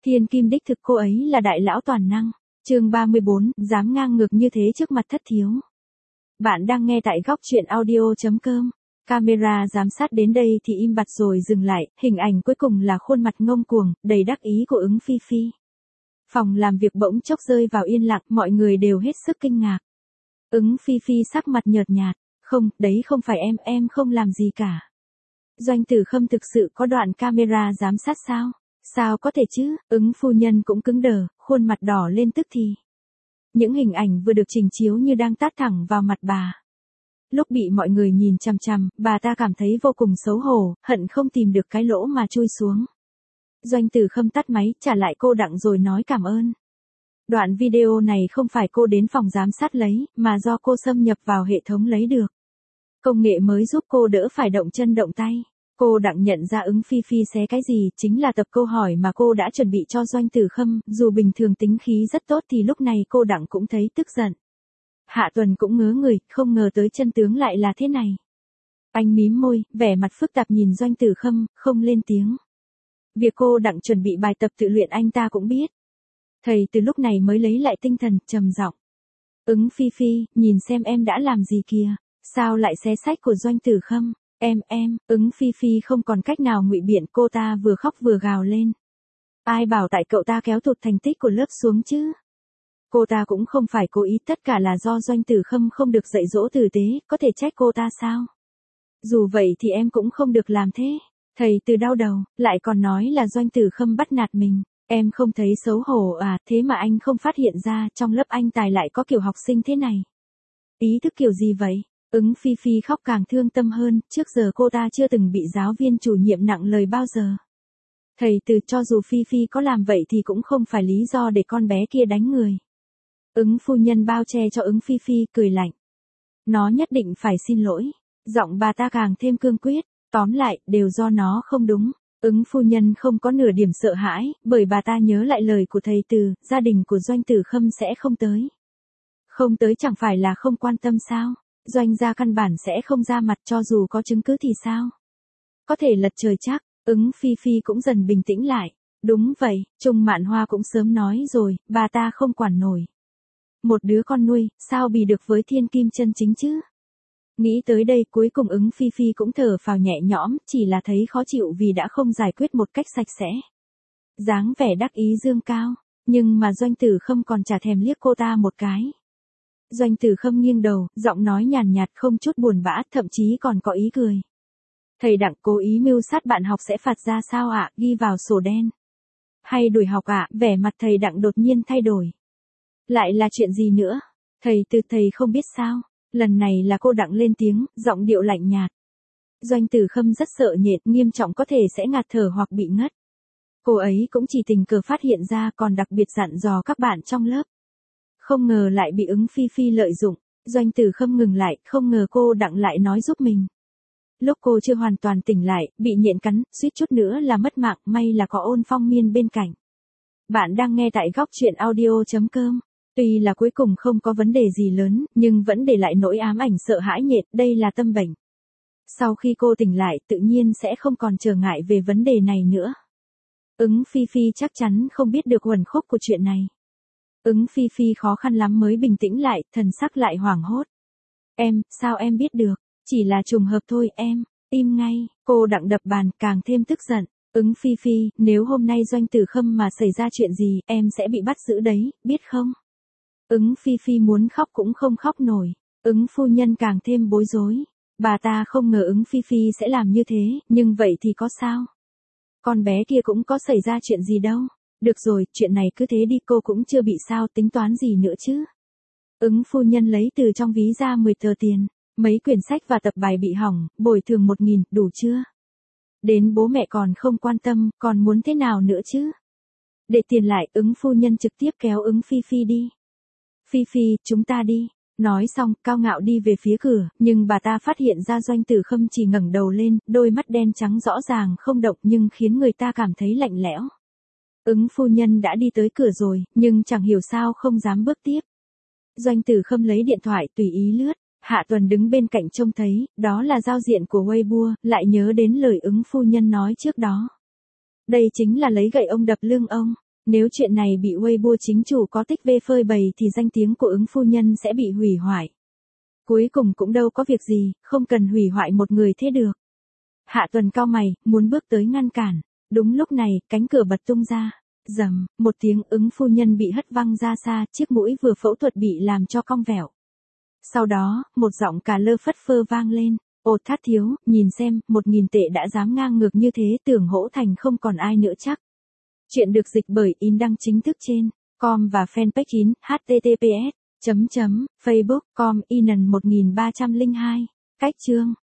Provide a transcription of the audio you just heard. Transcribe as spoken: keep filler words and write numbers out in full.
Thiên kim đích thực cô ấy là đại lão toàn năng. Chương ba mươi bốn, dám ngang ngược như thế trước mặt thất thiếu. Bạn đang nghe tại góc truyện audio chấm com. Camera giám sát đến đây thì im bặt rồi dừng lại, hình ảnh cuối cùng là khuôn mặt ngông cuồng, đầy đắc ý của ứng Phi Phi. Phòng làm việc bỗng chốc rơi vào yên lặng, mọi người đều hết sức kinh ngạc. Ứng Phi Phi sắc mặt nhợt nhạt, không, đấy không phải em, em không làm gì cả. Doanh Tử Khâm thực sự có đoạn camera giám sát sao? Sao có thể chứ? Ứng phu nhân cũng cứng đờ, khuôn mặt đỏ lên tức thì. Những hình ảnh vừa được trình chiếu như đang tát thẳng vào mặt bà. Lúc bị mọi người nhìn chằm chằm, bà ta cảm thấy vô cùng xấu hổ, hận không tìm được cái lỗ mà chui xuống. Doanh Tử Khâm tắt máy, trả lại cô Đặng rồi nói cảm ơn. Đoạn video này không phải cô đến phòng giám sát lấy, mà do cô xâm nhập vào hệ thống lấy được. Công nghệ mới giúp cô đỡ phải động chân động tay. Cô Đặng nhận ra ứng Phi Phi xé cái gì, chính là tập câu hỏi mà cô đã chuẩn bị cho Doanh Tử Khâm, dù bình thường tính khí rất tốt thì lúc này cô Đặng cũng thấy tức giận. Hạ Tuần cũng ngớ người, không ngờ tới chân tướng lại là thế này. Anh mím môi, vẻ mặt phức tạp nhìn Doanh Tử Khâm, không lên tiếng. Việc cô Đặng chuẩn bị bài tập tự luyện anh ta cũng biết. Thầy từ lúc này mới lấy lại tinh thần, trầm giọng. Ứng Phi Phi, nhìn xem em đã làm gì kìa, sao lại xé sách của Doanh Tử Khâm? Em em, ứng Phi Phi không còn cách nào ngụy biện, cô ta vừa khóc vừa gào lên. Ai bảo tại cậu ta kéo tụt thành tích của lớp xuống chứ? Cô ta cũng không phải cố ý, tất cả là do Doanh Tử Khâm không được dạy dỗ tử tế, có thể trách cô ta sao? Dù vậy thì em cũng không được làm thế. Thầy từ đau đầu, lại còn nói là Doanh Tử Khâm bắt nạt mình. Em không thấy xấu hổ à, thế mà anh không phát hiện ra trong lớp anh Tài lại có kiểu học sinh thế này. Ý thức kiểu gì vậy? Ứng Phi Phi khóc càng thương tâm hơn, trước giờ cô ta chưa từng bị giáo viên chủ nhiệm nặng lời bao giờ. Thầy từ cho dù Phi Phi có làm vậy thì cũng không phải lý do để con bé kia đánh người. Ứng phu nhân bao che cho ứng Phi Phi, cười lạnh. Nó nhất định phải xin lỗi. Giọng bà ta càng thêm cương quyết, tóm lại, đều do nó không đúng. Ứng phu nhân không có nửa điểm sợ hãi, bởi bà ta nhớ lại lời của thầy Từ, gia đình của Doanh Tử Khâm sẽ không tới. Không tới chẳng phải là không quan tâm sao? Doanh gia căn bản sẽ không ra mặt, cho dù có chứng cứ thì sao? Có thể lật trời chắc, ứng Phi Phi cũng dần bình tĩnh lại. Đúng vậy, Trung Mạn Hoa cũng sớm nói rồi, bà ta không quản nổi. Một đứa con nuôi, sao bì được với thiên kim chân chính chứ? Nghĩ tới đây cuối cùng ứng Phi Phi cũng thở phào nhẹ nhõm, chỉ là thấy khó chịu vì đã không giải quyết một cách sạch sẽ. Dáng vẻ đắc ý dương cao, nhưng mà Doanh Tử Khâm còn chả thèm liếc cô ta một cái. Doanh Tử Khâm nghiêng đầu, giọng nói nhàn nhạt không chút buồn bã, thậm chí còn có ý cười. Thầy Đặng cố ý mưu sát bạn học sẽ phạt ra sao ạ, ghi vào sổ đen. Hay đuổi học ạ, vẻ mặt thầy Đặng đột nhiên thay đổi. Lại là chuyện gì nữa? Thầy Từ thầy không biết sao? Lần này là cô Đặng lên tiếng, giọng điệu lạnh nhạt. Doanh Tử Khâm rất sợ nhệt, nghiêm trọng có thể sẽ ngạt thở hoặc bị ngất. Cô ấy cũng chỉ tình cờ phát hiện ra, còn đặc biệt dặn dò các bạn trong lớp. Không ngờ lại bị ứng Phi Phi lợi dụng. Doanh Tử Khâm ngừng lại, không ngờ cô Đặng lại nói giúp mình. Lúc cô chưa hoàn toàn tỉnh lại, bị nhện cắn, suýt chút nữa là mất mạng, may là có Ôn Phong Miên bên cạnh. Bạn đang nghe tại góc truyện audio chấm com. Tuy là cuối cùng không có vấn đề gì lớn, nhưng vẫn để lại nỗi ám ảnh sợ hãi nhện, đây là tâm bệnh. Sau khi cô tỉnh lại, tự nhiên sẽ không còn trở ngại về vấn đề này nữa. Ứng Phi Phi chắc chắn không biết được uẩn khúc của chuyện này. Ứng Phi Phi khó khăn lắm mới bình tĩnh lại, thần sắc lại hoảng hốt. Em, sao em biết được? Chỉ là trùng hợp thôi em, im ngay, cô Đặng đập bàn càng thêm tức giận. Ứng Phi Phi, nếu hôm nay Doanh Tử Khâm mà xảy ra chuyện gì, em sẽ bị bắt giữ đấy, biết không? Ứng Phi Phi muốn khóc cũng không khóc nổi, ứng phu nhân càng thêm bối rối. Bà ta không ngờ ứng Phi Phi sẽ làm như thế, nhưng vậy thì có sao? Con bé kia cũng có xảy ra chuyện gì đâu. Được rồi, chuyện này cứ thế đi, cô cũng chưa bị sao, tính toán gì nữa chứ. Ứng phu nhân lấy từ trong ví ra mười tờ tiền, mấy quyển sách và tập bài bị hỏng, bồi thường một nghìn, đủ chưa? Đến bố mẹ còn không quan tâm, còn muốn thế nào nữa chứ? Để tiền lại, ứng phu nhân trực tiếp kéo ứng Phi Phi đi. Phi Phi, chúng ta đi. Nói xong, cao ngạo đi về phía cửa, nhưng bà ta phát hiện ra Doanh Tử Khâm chỉ ngẩng đầu lên, đôi mắt đen trắng rõ ràng không động nhưng khiến người ta cảm thấy lạnh lẽo. Ứng phu nhân đã đi tới cửa rồi, nhưng chẳng hiểu sao không dám bước tiếp. Doanh Tử Khâm lấy điện thoại tùy ý lướt, Hạ Tuần đứng bên cạnh trông thấy, đó là giao diện của Weibo, lại nhớ đến lời ứng phu nhân nói trước đó. Đây chính là lấy gậy ông đập lưng ông. Nếu chuyện này bị Weibo chính chủ có tích vê phơi bày thì danh tiếng của ứng phu nhân sẽ bị hủy hoại. Cuối cùng cũng đâu có việc gì, không cần hủy hoại một người thế được. Hạ Tuần cau mày, muốn bước tới ngăn cản. Đúng lúc này, cánh cửa bật tung ra. Rầm, một tiếng, ứng phu nhân bị hất văng ra xa, chiếc mũi vừa phẫu thuật bị làm cho cong vẹo. Sau đó, một giọng cà lơ phất phơ vang lên. Ồ Thát thiếu, nhìn xem, một nghìn tệ đã dám ngang ngược như thế, tưởng Hỗ Thành không còn ai nữa chắc. Chuyện được dịch bởi in đăng chính thức trên com và fanpage in https chấm chấm facebook com inan một nghìn ba trăm lẻ hai. Cách chương